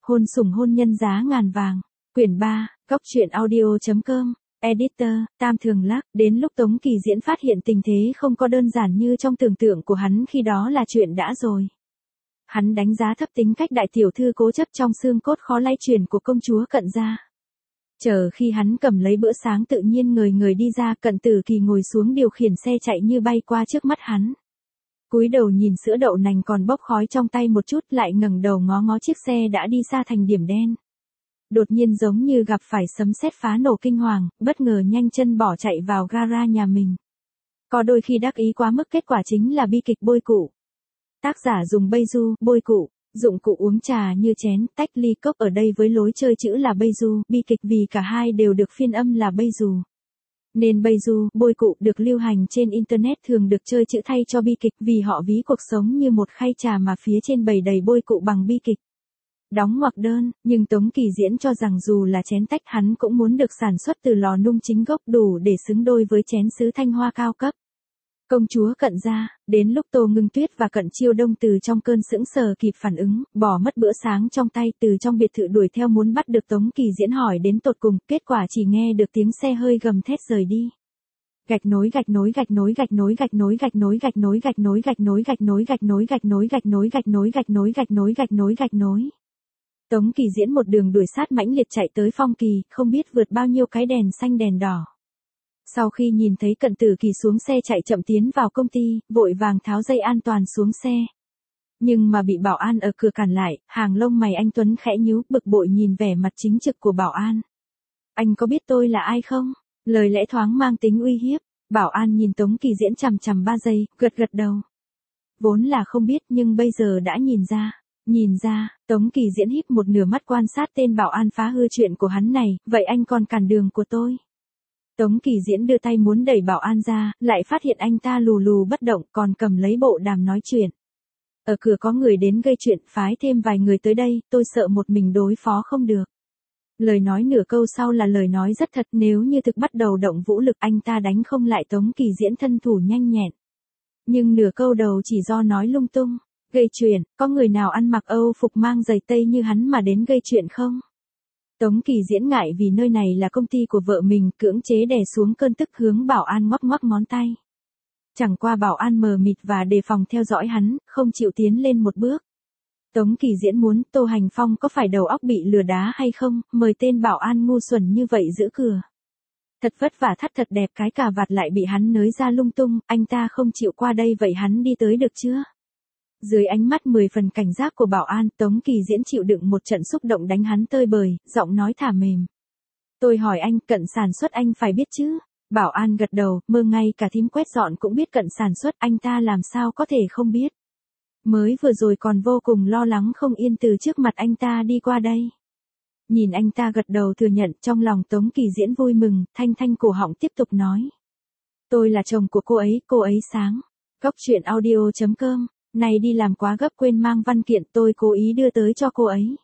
Hôn sủng hôn nhân giá ngàn vàng. Quyển 3, Góc truyện audio.com. Editor, Tam Thường Lắc. Đến lúc Tống Kỳ Diễn phát hiện tình thế không có đơn giản như trong tưởng tượng của hắn khi đó là chuyện đã rồi. Hắn đánh giá thấp tính cách đại tiểu thư cố chấp trong xương cốt khó lay chuyển của công chúa Cận Gia. Chờ khi hắn cầm lấy bữa sáng tự nhiên người đi ra, Cận Tử Kỳ ngồi xuống điều khiển xe chạy như bay qua trước mắt hắn. Cúi đầu nhìn sữa đậu nành còn bốc khói trong tay một chút, lại ngẩng đầu ngó ngó chiếc xe đã đi xa thành điểm đen. Đột nhiên giống như gặp phải sấm sét phá nổ kinh hoàng, bất ngờ nhanh chân bỏ chạy vào gara nhà mình. Có đôi khi đắc ý quá mức kết quả chính là bi kịch bôi cụ. Tác giả dùng beidu, bôi cụ, dụng cụ uống trà như chén, tách, ly, cốc, ở đây với lối chơi chữ là beidu, bi kịch vì cả hai đều được phiên âm là beidu. Nên beidu, bôi cụ được lưu hành trên internet thường được chơi chữ thay cho bi kịch vì họ ví cuộc sống như một khay trà mà phía trên bày đầy bôi cụ bằng bi kịch. Đóng ngoặc đơn, nhưng Tống Kỳ Diễn cho rằng dù là chén tách hắn cũng muốn được sản xuất từ lò nung chính gốc đủ để xứng đôi với chén sứ thanh hoa cao cấp. Công chúa Cận Gia, đến lúc Tô Ngưng Tuyết và Cận Chiêu Đông từ trong cơn sững sờ kịp phản ứng, bỏ mất bữa sáng trong tay từ trong biệt thự đuổi theo muốn bắt được Tống Kỳ Diễn hỏi đến tột cùng, kết quả chỉ nghe được tiếng xe hơi gầm thét rời đi. Gạch nối gạch nối gạch nối gạch nối gạch nối gạch nối gạch nối gạch nối gạch nối gạch nối gạch nối gạch nối gạch nối gạch nối gạch nối gạch nối gạch nối gạch nối. Tống Kỳ Diễn một đường đuổi sát mãnh liệt chạy tới Phong Kỳ, không biết vượt bao nhiêu cái đèn xanh đèn đỏ. Sau khi nhìn thấy Cận Tử Kỳ xuống xe chạy chậm tiến vào công ty, vội vàng tháo dây an toàn xuống xe. Nhưng mà bị bảo an ở cửa cản lại, hàng lông mày anh Tuấn khẽ nhíu, bực bội nhìn vẻ mặt chính trực của bảo an. Anh có biết tôi là ai không? Lời lẽ thoáng mang tính uy hiếp. Bảo an nhìn Tống Kỳ Diễn chằm chằm 3 giây, gật gật đầu. Vốn là không biết nhưng bây giờ đã nhìn ra. Nhìn ra, Tống Kỳ Diễn híp một nửa mắt quan sát tên bảo an phá hư chuyện của hắn này, vậy anh còn cản đường của tôi. Tống Kỳ Diễn đưa tay muốn đẩy bảo an ra, lại phát hiện anh ta lù lù bất động còn cầm lấy bộ đàm nói chuyện. Ở cửa có người đến gây chuyện, phái thêm vài người tới đây, tôi sợ một mình đối phó không được. Lời nói nửa câu sau là lời nói rất thật, nếu như thực bắt đầu động vũ lực anh ta đánh không lại Tống Kỳ Diễn thân thủ nhanh nhẹn. Nhưng nửa câu đầu chỉ do nói lung tung. Gây chuyện, có người nào ăn mặc Âu phục mang giày tây như hắn mà đến gây chuyện không? Tống Kỳ Diễn ngại vì nơi này là công ty của vợ mình, cưỡng chế đè xuống cơn tức hướng bảo an ngoắc ngoắc ngón tay. Chẳng qua bảo an mờ mịt và đề phòng theo dõi hắn, không chịu tiến lên một bước. Tống Kỳ Diễn muốn Tô Hành Phong có phải đầu óc bị lừa đá hay không, mời tên bảo an ngu xuẩn như vậy giữ cửa. Thật vất vả thắt thật đẹp cái cà vạt lại bị hắn nới ra lung tung, anh ta không chịu qua đây vậy hắn đi tới được chưa? Dưới ánh mắt 10 phần cảnh giác của bảo an, Tống Kỳ Diễn chịu đựng một trận xúc động đánh hắn tơi bời, giọng nói thả mềm. Tôi hỏi anh, Cận sản xuất anh phải biết chứ? Bảo an gật đầu, mơ ngay cả thím quét dọn cũng biết Cận sản xuất, anh ta làm sao có thể không biết. Mới vừa rồi còn vô cùng lo lắng không yên từ trước mặt anh ta đi qua đây. Nhìn anh ta gật đầu thừa nhận, trong lòng Tống Kỳ Diễn vui mừng, thanh thanh cổ họng tiếp tục nói. Tôi là chồng của cô ấy sáng. Góc truyện audio.com. Này đi làm quá gấp quên mang văn kiện, tôi cố ý đưa tới cho cô ấy.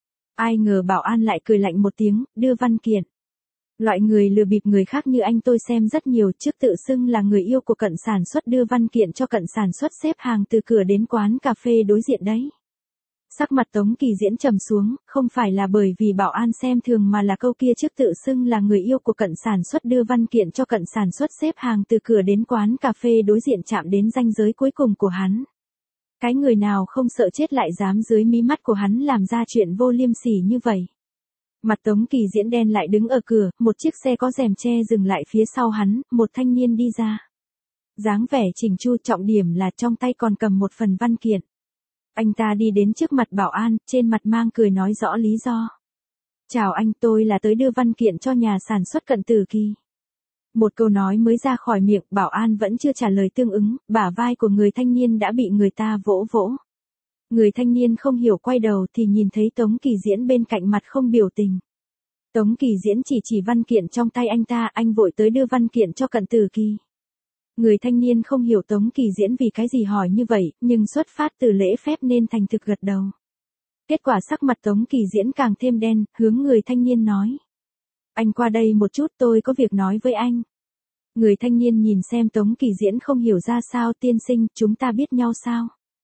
Ai ngờ bảo an lại cười lạnh một tiếng, đưa văn kiện. Loại người lừa bịp người khác như anh tôi xem rất nhiều, trước tự xưng là người yêu của Cận sản xuất đưa văn kiện cho Cận sản xuất xếp hàng từ cửa đến quán cà phê đối diện đấy. Sắc mặt Tống Kỳ Diễn trầm xuống, không phải là bởi vì bảo an xem thường mà là câu kia trước tự xưng là người yêu của Cận sản xuất đưa văn kiện cho Cận sản xuất xếp hàng từ cửa đến quán cà phê đối diện chạm đến ranh giới cuối cùng của hắn. Cái người nào không sợ chết lại dám dưới mí mắt của hắn làm ra chuyện vô liêm sỉ như vậy. Mặt Tống Kỳ Diễn đen lại đứng ở cửa, một chiếc xe có rèm che dừng lại phía sau hắn, một thanh niên đi ra. Dáng vẻ chỉnh chu, trọng điểm là trong tay còn cầm một phần văn kiện. Anh ta đi đến trước mặt bảo an, trên mặt mang cười nói rõ lý do. Chào anh, tôi là tới đưa văn kiện cho nhà sản xuất Cận Tử Kỳ. Một câu nói mới ra khỏi miệng, bảo an vẫn chưa trả lời tương ứng, bả vai của người thanh niên đã bị người ta vỗ vỗ. Người thanh niên không hiểu quay đầu thì nhìn thấy Tống Kỳ Diễn bên cạnh mặt không biểu tình. Tống Kỳ Diễn chỉ văn kiện trong tay anh ta, anh vội tới đưa văn kiện cho Cận Tử Kỳ. Người thanh niên không hiểu Tống Kỳ Diễn vì cái gì hỏi như vậy, nhưng xuất phát từ lễ phép nên thành thực gật đầu. Kết quả sắc mặt Tống Kỳ Diễn càng thêm đen, hướng người thanh niên nói. Anh qua đây một chút, tôi có việc nói với anh. Người thanh niên nhìn xem Tống Kỳ Diễn không hiểu ra sao, tiên sinh, chúng ta biết nhau sao?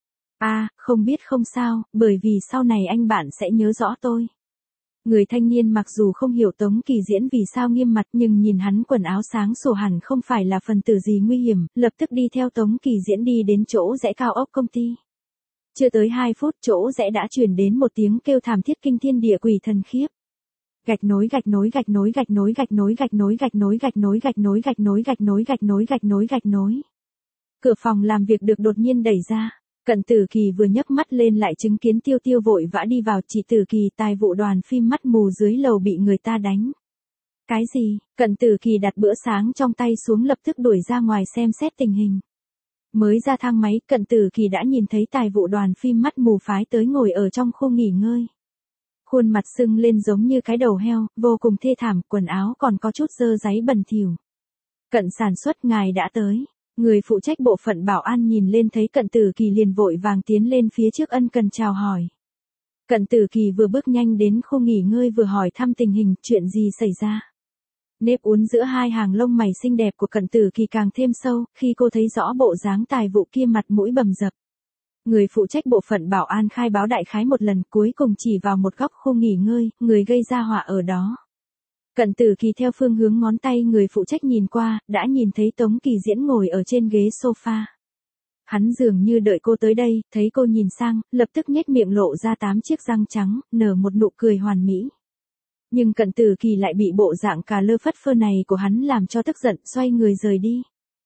Không biết không sao, bởi vì sau này anh bạn sẽ nhớ rõ tôi. Người thanh niên mặc dù không hiểu Tống Kỳ Diễn vì sao nghiêm mặt nhưng nhìn hắn quần áo sáng sủa hẳn không phải là phần tử gì nguy hiểm, lập tức đi theo Tống Kỳ Diễn đi đến chỗ rẽ cao ốc công ty. Chưa tới 2 phút chỗ rẽ đã truyền đến một tiếng kêu thảm thiết kinh thiên địa quỷ thần khiếp. Gạch nối gạch nối gạch nối gạch nối gạch nối gạch nối gạch nối gạch nối gạch nối gạch nối gạch nối gạch nối gạch nối gạch nối. Cửa phòng làm việc được đột nhiên đẩy ra. Cận Tử Kỳ vừa nhấc mắt lên lại chứng kiến Tiêu Tiêu vội vã đi vào. Chị Tử Kỳ, tài vụ đoàn phim mắt mù dưới lầu bị người ta đánh. Cái gì? Cận Tử Kỳ đặt bữa sáng trong tay xuống lập tức đuổi ra ngoài xem xét tình hình. Mới ra thang máy, Cận Tử Kỳ đã nhìn thấy tài vụ đoàn phim mắt mù phái tới ngồi ở trong khu nghỉ ngơi. Khuôn mặt sưng lên giống như cái đầu heo, vô cùng thê thảm, quần áo còn có chút dơ dáy bẩn thỉu. Cận sản xuất, ngài đã tới. Người phụ trách bộ phận bảo an nhìn lên thấy Cận Tử Kỳ liền vội vàng tiến lên phía trước ân cần chào hỏi. Cận Tử Kỳ vừa bước nhanh đến khu nghỉ ngơi vừa hỏi thăm tình hình, chuyện gì xảy ra. Nếp uốn giữa hai hàng lông mày xinh đẹp của Cận Tử Kỳ càng thêm sâu, khi cô thấy rõ bộ dáng tài vụ kia mặt mũi bầm dập. Người phụ trách bộ phận bảo an khai báo đại khái một lần cuối cùng chỉ vào một góc khu nghỉ ngơi, người gây ra họa ở đó. Cận Tử Kỳ theo phương hướng ngón tay người phụ trách nhìn qua, đã nhìn thấy Tống Kỳ Diễn ngồi ở trên ghế sofa. Hắn dường như đợi cô tới đây, thấy cô nhìn sang, lập tức nhếch miệng lộ ra 8 chiếc răng trắng, nở một nụ cười hoàn mỹ. Nhưng Cận Tử Kỳ lại bị bộ dạng cà lơ phất phơ này của hắn làm cho tức giận, xoay người rời đi.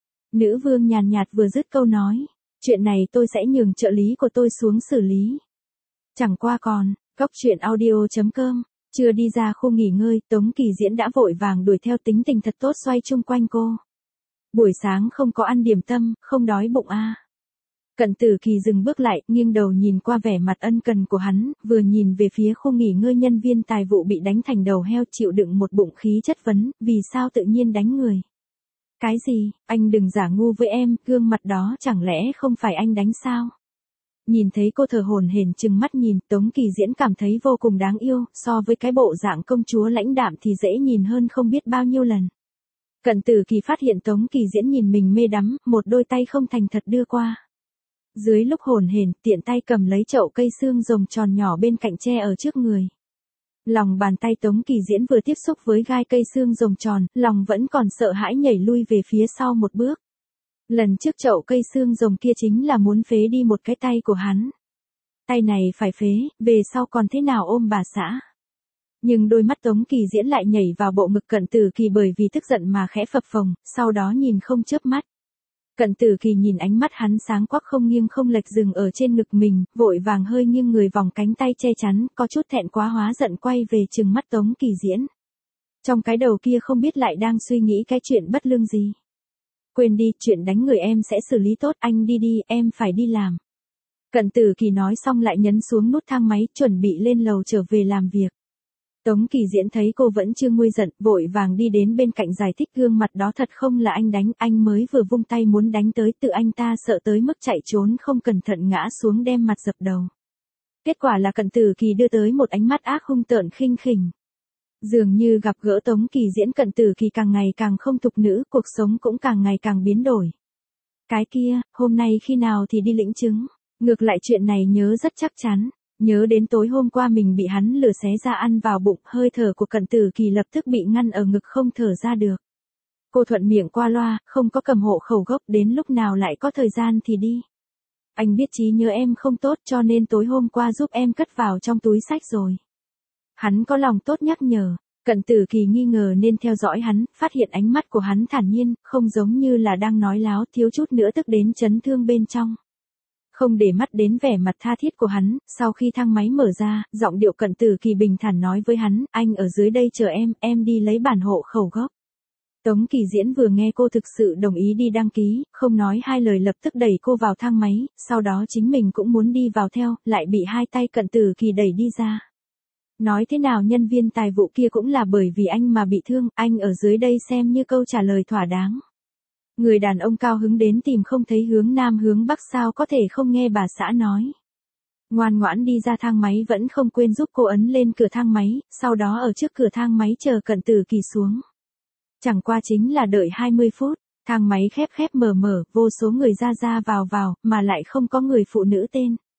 Nữ vương nhàn nhạt vừa dứt câu nói, chuyện này tôi sẽ nhường trợ lý của tôi xuống xử lý. Chẳng qua còn, góc truyện audio.com. Chưa đi ra khu nghỉ ngơi, Tống Kỳ Diễn đã vội vàng đuổi theo, tính tình thật tốt xoay chung quanh cô. Buổi sáng không có ăn điểm tâm, không đói bụng à. Cận Tử Kỳ dừng bước lại, nghiêng đầu nhìn qua vẻ mặt ân cần của hắn, vừa nhìn về phía khu nghỉ ngơi nhân viên tài vụ bị đánh thành đầu heo chịu đựng một bụng khí chất vấn, vì sao tự nhiên đánh người. Cái gì, anh đừng giả ngu với em, gương mặt đó chẳng lẽ không phải anh đánh sao? Nhìn thấy cô thở hổn hển trừng mắt nhìn, Tống Kỳ Diễn cảm thấy vô cùng đáng yêu, so với cái bộ dạng công chúa lãnh đạm thì dễ nhìn hơn không biết bao nhiêu lần. Cận Tử Kỳ phát hiện Tống Kỳ Diễn nhìn mình mê đắm, một đôi tay không thành thật đưa qua. Dưới lúc hổn hển, tiện tay cầm lấy chậu cây xương rồng tròn nhỏ bên cạnh tre ở trước người. Lòng bàn tay Tống Kỳ Diễn vừa tiếp xúc với gai cây xương rồng tròn, lòng vẫn còn sợ hãi nhảy lui về phía sau một bước. Lần trước chậu cây xương rồng kia chính là muốn phế đi một cái tay của hắn. Tay này phải phế, về sau còn thế nào ôm bà xã. Nhưng đôi mắt Tống Kỳ Diễn lại nhảy vào bộ ngực Cận Tử Kỳ bởi vì tức giận mà khẽ phập phồng, sau đó nhìn không chớp mắt. Cận Tử Kỳ nhìn ánh mắt hắn sáng quắc không nghiêng không lệch dừng ở trên ngực mình, vội vàng hơi nghiêng người vòng cánh tay che chắn, có chút thẹn quá hóa giận quay về trừng mắt Tống Kỳ Diễn. Trong cái đầu kia không biết lại đang suy nghĩ cái chuyện bất lương gì. Quên đi, chuyện đánh người em sẽ xử lý tốt, anh đi đi, em phải đi làm. Cận Tử Kỳ nói xong lại nhấn xuống nút thang máy, chuẩn bị lên lầu trở về làm việc. Tống Kỳ Diễn thấy cô vẫn chưa nguôi giận, vội vàng đi đến bên cạnh giải thích gương mặt đó thật không là anh đánh, anh mới vừa vung tay muốn đánh tới, tự anh ta sợ tới mức chạy trốn không cẩn thận ngã xuống đem mặt dập đầu. Kết quả là Cận Tử Kỳ đưa tới một ánh mắt ác hung tợn khinh khỉnh. Dường như gặp gỡ Tống Kỳ Diễn, Cận Tử Kỳ càng ngày càng không thục nữ, cuộc sống cũng càng ngày càng biến đổi. Cái kia, hôm nay khi nào thì đi lĩnh chứng, ngược lại chuyện này nhớ rất chắc chắn. Nhớ đến tối hôm qua mình bị hắn lừa xé ra ăn vào bụng, hơi thở của Cận Tử Kỳ lập tức bị ngăn ở ngực không thở ra được. Cô thuận miệng qua loa, không có cầm hộ khẩu gốc, đến lúc nào lại có thời gian thì đi. Anh biết trí nhớ em không tốt cho nên tối hôm qua giúp em cất vào trong túi xách rồi. Hắn có lòng tốt nhắc nhở, Cận Tử Kỳ nghi ngờ nên theo dõi hắn, phát hiện ánh mắt của hắn thản nhiên, không giống như là đang nói láo, thiếu chút nữa tức đến chấn thương bên trong. Không để mắt đến vẻ mặt tha thiết của hắn, sau khi thang máy mở ra, giọng điệu Cận Tử Kỳ bình thản nói với hắn, anh ở dưới đây chờ em đi lấy bản hộ khẩu gốc. Tống Kỳ Diễn vừa nghe cô thực sự đồng ý đi đăng ký, không nói hai lời lập tức đẩy cô vào thang máy, sau đó chính mình cũng muốn đi vào theo, lại bị hai tay Cận Tử Kỳ đẩy đi ra. Nói thế nào nhân viên tài vụ kia cũng là bởi vì anh mà bị thương, anh ở dưới đây xem như câu trả lời thỏa đáng. Người đàn ông cao hứng đến tìm không thấy hướng nam hướng bắc sao có thể không nghe bà xã nói. Ngoan ngoãn đi ra thang máy vẫn không quên giúp cô ấn lên cửa thang máy, sau đó ở trước cửa thang máy chờ Cận Tử Kỳ xuống. Chẳng qua chính là đợi 20 phút, thang máy khép mở, vô số người ra vào, mà lại không có người phụ nữ tên.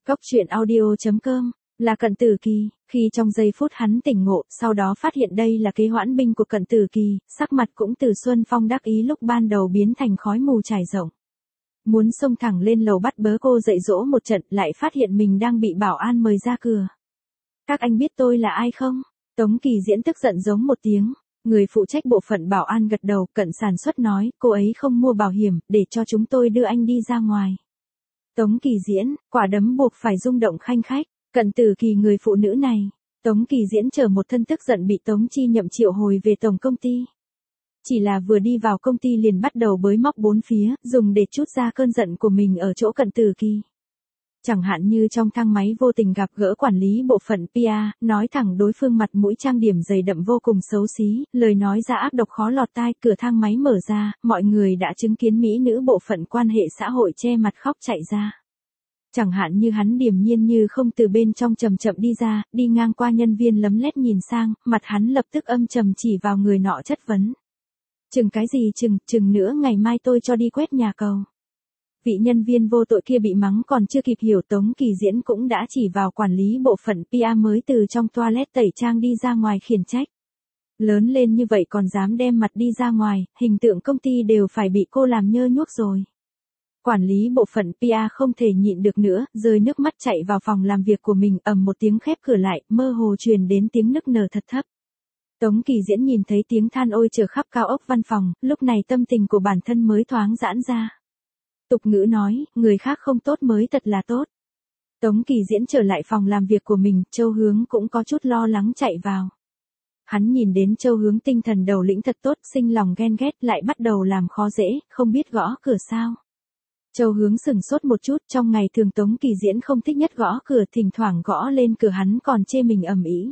Cốc truyện audio.com, là Cận Tử Kỳ, khi trong giây phút hắn tỉnh ngộ, sau đó phát hiện đây là kế hoãn binh của Cận Tử Kỳ, sắc mặt cũng từ xuân phong đắc ý lúc ban đầu biến thành khói mù trải rộng. Muốn xông thẳng lên lầu bắt bớ cô dạy dỗ một trận, lại phát hiện mình đang bị bảo an mời ra cửa. Các anh biết tôi là ai không? Tống Kỳ Diễn tức giận giống một tiếng. Người phụ trách bộ phận bảo an gật đầu, Cận sản xuất nói, cô ấy không mua bảo hiểm, để cho chúng tôi đưa anh đi ra ngoài. Tống Kỳ Diễn, quả đấm buộc phải rung động khanh khách. Cận Tử Kỳ người phụ nữ này. Tống Kỳ Diễn chờ một thân tức giận bị Tống Chi Nhậm triệu hồi về tổng công ty. Chỉ là vừa đi vào công ty liền bắt đầu bới móc bốn phía, dùng để trút ra cơn giận của mình ở chỗ Cận Tử Kỳ. Chẳng hạn như trong thang máy vô tình gặp gỡ quản lý bộ phận PR, nói thẳng đối phương mặt mũi trang điểm dày đậm vô cùng xấu xí, lời nói ra ác độc khó lọt tai, cửa thang máy mở ra, mọi người đã chứng kiến mỹ nữ bộ phận quan hệ xã hội che mặt khóc chạy ra. Chẳng hạn như hắn điềm nhiên như không từ bên trong chậm chậm đi ra, đi ngang qua nhân viên lấm lét nhìn sang, mặt hắn lập tức âm trầm chỉ vào người nọ chất vấn. Chừng cái gì chừng nữa ngày mai tôi cho đi quét nhà cầu. Vị nhân viên vô tội kia bị mắng còn chưa kịp hiểu Tống Kỳ Diễn cũng đã chỉ vào quản lý bộ phận PR mới từ trong toilet tẩy trang đi ra ngoài khiển trách. Lớn lên như vậy còn dám đem mặt đi ra ngoài, hình tượng công ty đều phải bị cô làm nhơ nhuốc rồi. Quản lý bộ phận PR không thể nhịn được nữa, rơi nước mắt chạy vào phòng làm việc của mình, ầm một tiếng khép cửa lại, mơ hồ truyền đến tiếng nức nở thật thấp. Tống Kỳ Diễn nhìn thấy tiếng than ôi chờ khắp cao ốc văn phòng, lúc này tâm tình của bản thân mới thoáng giãn ra. Tục ngữ nói, người khác không tốt mới thật là tốt. Tống Kỳ Diễn trở lại phòng làm việc của mình, Châu Hướng cũng có chút lo lắng chạy vào. Hắn nhìn đến Châu Hướng tinh thần đầu lĩnh thật tốt, sinh lòng ghen ghét lại bắt đầu làm khó dễ, không biết gõ cửa sao. Châu Hướng sừng sốt một chút, trong ngày thường Tống Kỳ Diễn không thích nhất gõ cửa, thỉnh thoảng gõ lên cửa hắn còn chê mình ầm ĩ.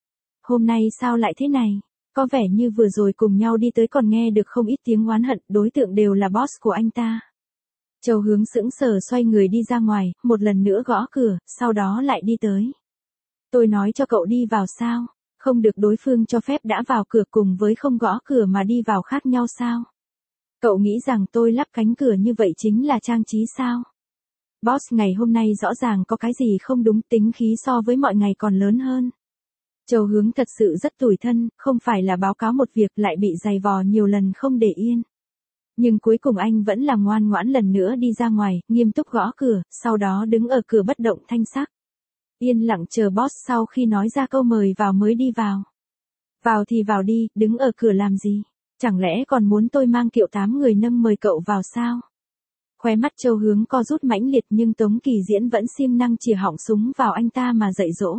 Hôm nay sao lại thế này? Có vẻ như vừa rồi cùng nhau đi tới còn nghe được không ít tiếng oán hận, đối tượng đều là boss của anh ta. Châu Hướng sững sờ xoay người đi ra ngoài, một lần nữa gõ cửa, sau đó lại đi tới. Tôi nói cho cậu đi vào sao? Không được đối phương cho phép đã vào cửa cùng với không gõ cửa mà đi vào khác nhau sao? Cậu nghĩ rằng tôi lắp cánh cửa như vậy chính là trang trí sao? Boss ngày hôm nay rõ ràng có cái gì không đúng, tính khí so với mọi ngày còn lớn hơn. Châu Hướng thật sự rất tủi thân, không phải là báo cáo một việc lại bị giày vò nhiều lần không để yên. Nhưng cuối cùng anh vẫn là ngoan ngoãn lần nữa đi ra ngoài, nghiêm túc gõ cửa, sau đó đứng ở cửa bất động thanh sắc. Yên lặng chờ boss sau khi nói ra câu mời vào mới đi vào. Vào thì vào đi, đứng ở cửa làm gì? Chẳng lẽ còn muốn tôi mang kiệu 8 người nâng mời cậu vào sao? Khóe mắt Châu Hướng co rút mãnh liệt nhưng Tống Kỳ Diễn vẫn siêng năng chìa họng súng vào anh ta mà dạy dỗ.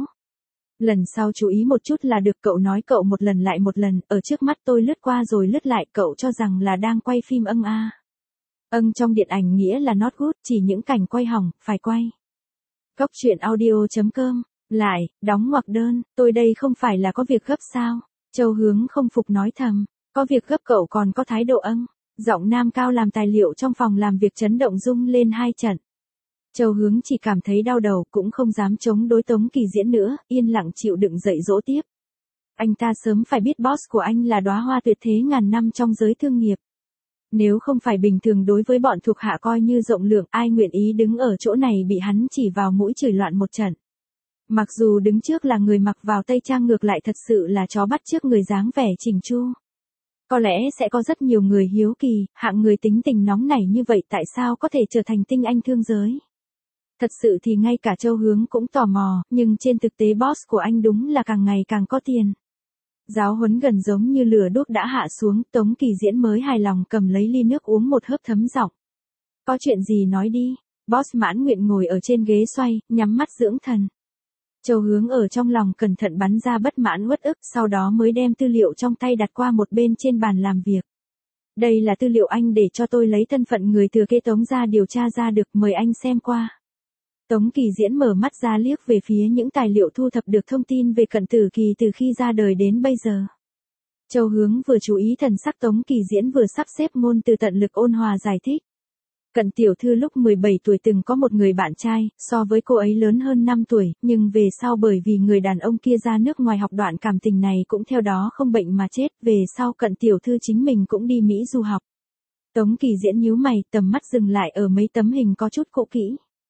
Lần sau chú ý một chút là được, cậu nói cậu một lần lại một lần, ở trước mắt tôi lướt qua rồi lướt lại, cậu cho rằng là đang quay phim a. Âng trong điện ảnh nghĩa là not good, chỉ những cảnh quay hỏng, phải quay. Cốc truyện audio.com, lại, đóng ngoặc đơn, tôi đây không phải là có việc gấp sao? Châu Hướng không phục nói thầm, có việc gấp cậu còn có thái độ âng. Giọng nam cao làm tài liệu trong phòng làm việc chấn động rung lên hai trận. Châu Hướng chỉ cảm thấy đau đầu, cũng không dám chống đối Tống Kỳ Diễn nữa, yên lặng chịu đựng dạy dỗ tiếp. Anh ta sớm phải biết boss của anh là đóa hoa tuyệt thế ngàn năm trong giới thương nghiệp. Nếu không phải bình thường đối với bọn thuộc hạ coi như rộng lượng, ai nguyện ý đứng ở chỗ này bị hắn chỉ vào mũi chửi loạn một trận. Mặc dù đứng trước là người mặc vào tây trang, ngược lại thật sự là chó bắt trước người dáng vẻ chỉnh chu. Có lẽ sẽ có rất nhiều người hiếu kỳ, hạng người tính tình nóng nảy như vậy tại sao có thể trở thành tinh anh thương giới. Thật sự thì ngay cả Châu Hướng cũng tò mò, nhưng trên thực tế boss của anh đúng là càng ngày càng có tiền. Giáo huấn gần giống như lửa đuốc đã hạ xuống, Tống Kỳ Diễn mới hài lòng cầm lấy ly nước uống một hớp thấm giọng. Có chuyện gì nói đi, boss mãn nguyện ngồi ở trên ghế xoay, nhắm mắt dưỡng thần. Châu Hướng ở trong lòng cẩn thận bắn ra bất mãn uất ức, sau đó mới đem tư liệu trong tay đặt qua một bên trên bàn làm việc. Đây là tư liệu anh để cho tôi lấy thân phận người thừa kế Tống ra điều tra ra được, mời anh xem qua. Tống Kỳ Diễn mở mắt ra liếc về phía những tài liệu thu thập được thông tin về Cận Tử Kỳ từ khi ra đời đến bây giờ. Châu Hướng vừa chú ý thần sắc Tống Kỳ Diễn vừa sắp xếp ngôn từ tận lực ôn hòa giải thích. Cận tiểu thư lúc 17 tuổi từng có một người bạn trai, so với cô ấy lớn hơn 5 tuổi, nhưng về sau bởi vì người đàn ông kia ra nước ngoài học, đoạn cảm tình này cũng theo đó không bệnh mà chết, về sau Cận tiểu thư chính mình cũng đi Mỹ du học. Tống Kỳ Diễn nhíu mày, tầm mắt dừng lại ở mấy tấm hình có chút cũ kỹ.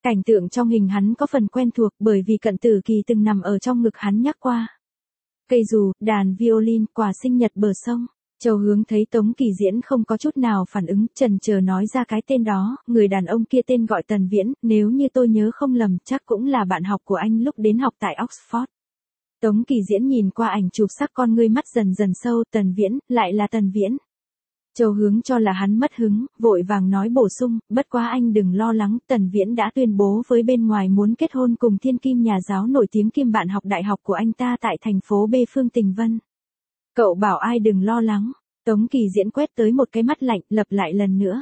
Cảnh tượng trong hình hắn có phần quen thuộc bởi vì Cận Tử Kỳ từng nằm ở trong ngực hắn nhắc qua. Cây dù, đàn violin, quà sinh nhật bờ sông. Châu Hướng thấy Tống Kỳ Diễn không có chút nào phản ứng, chần chờ nói ra cái tên đó, người đàn ông kia tên gọi Tần Viễn, nếu như tôi nhớ không lầm, chắc cũng là bạn học của anh lúc đến học tại Oxford. Tống Kỳ Diễn nhìn qua ảnh chụp, sắc con ngươi mắt dần dần sâu, Tần Viễn, lại là Tần Viễn. Châu Hướng cho là hắn mất hứng, vội vàng nói bổ sung, bất quá anh đừng lo lắng, Tần Viễn đã tuyên bố với bên ngoài muốn kết hôn cùng thiên kim nhà giáo nổi tiếng kim bạn học đại học của anh ta tại thành phố B Phương Tình Vân. Cậu bảo ai đừng lo lắng. Tống Kỳ Diễn quét tới một cái mắt lạnh, lặp lại lần nữa.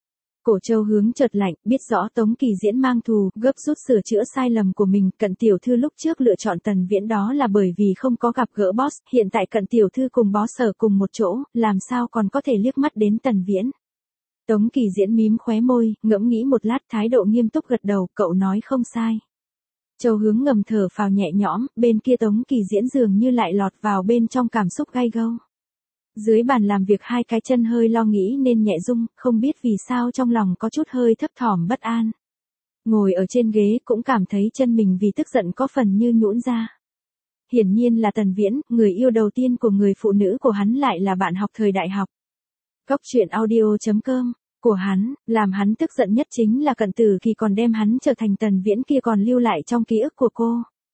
Cổ Châu Hướng chợt lạnh, biết rõ Tống Kỳ Diễn mang thù, gấp rút sửa chữa sai lầm của mình. Cận tiểu thư lúc trước lựa chọn Tần Viễn đó là bởi vì không có gặp gỡ boss, hiện tại Cận tiểu thư cùng boss ở cùng một chỗ, làm sao còn có thể liếc mắt đến Tần Viễn. Tống Kỳ Diễn mím khóe môi, ngẫm nghĩ một lát, thái độ nghiêm túc gật đầu, cậu nói không sai. Châu Hướng ngầm thở phào nhẹ nhõm, bên kia Tống Kỳ Diễn dường như lại lọt vào bên trong cảm xúc gay gâu. Dưới bàn làm việc hai cái chân hơi lo nghĩ nên nhẹ rung, không biết vì sao trong lòng có chút hơi thấp thỏm bất an. Ngồi ở trên ghế cũng cảm thấy chân mình vì tức giận có phần như nhũn ra. Hiển nhiên là Tần Viễn, người yêu đầu tiên của người phụ nữ của hắn lại là bạn học thời đại học. Cóc truyện audio.com của hắn, làm hắn tức giận nhất chính là Cận Tử Kỳ còn đem hắn trở thành Tần Viễn kia còn lưu lại trong ký ức của cô.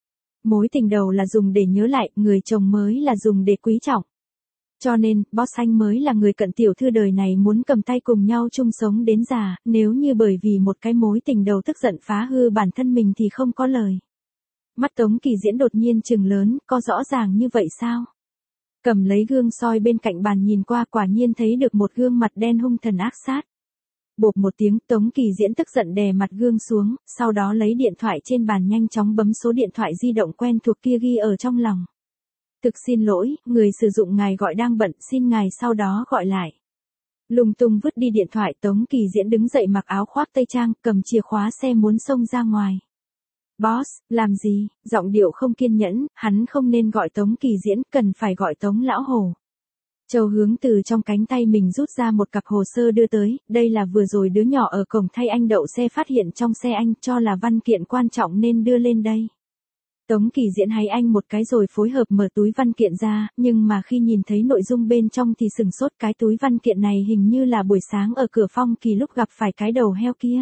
Mối tình đầu là dùng để nhớ lại, người chồng mới là dùng để quý trọng. Cho nên, boss anh mới là người Cận tiểu thư đời này muốn cầm tay cùng nhau chung sống đến già, nếu như bởi vì một cái mối tình đầu tức giận phá hư bản thân mình thì không có lời. Mắt Tống Kỳ Diễn đột nhiên trừng lớn, có rõ ràng như vậy sao? Cầm lấy gương soi bên cạnh bàn nhìn qua, quả nhiên thấy được một gương mặt đen hung thần ác sát. Bộp một tiếng, Tống Kỳ Diễn tức giận đè mặt gương xuống, sau đó lấy điện thoại trên bàn nhanh chóng bấm số điện thoại di động quen thuộc kia ghi ở trong lòng. Thực xin lỗi, người sử dụng ngài gọi đang bận, xin ngài sau đó gọi lại. Lung tung vứt đi điện thoại, Tống Kỳ Diễn đứng dậy mặc áo khoác tây trang, cầm chìa khóa xe muốn xông ra ngoài. Boss, làm gì? Giọng điệu không kiên nhẫn, hắn không nên gọi Tống Kỳ Diễn, cần phải gọi Tống Lão Hồ. Châu Hướng từ trong cánh tay mình rút ra một cặp hồ sơ đưa tới, đây là vừa rồi đứa nhỏ ở cổng thay anh đậu xe phát hiện trong xe anh, cho là văn kiện quan trọng nên đưa lên đây. Tống Kỳ Diễn hay anh một cái rồi phối hợp mở túi văn kiện ra, nhưng mà khi nhìn thấy nội dung bên trong thì sừng sốt, cái túi văn kiện này hình như là buổi sáng ở cửa Phong Kỳ lúc gặp phải cái đầu heo kia.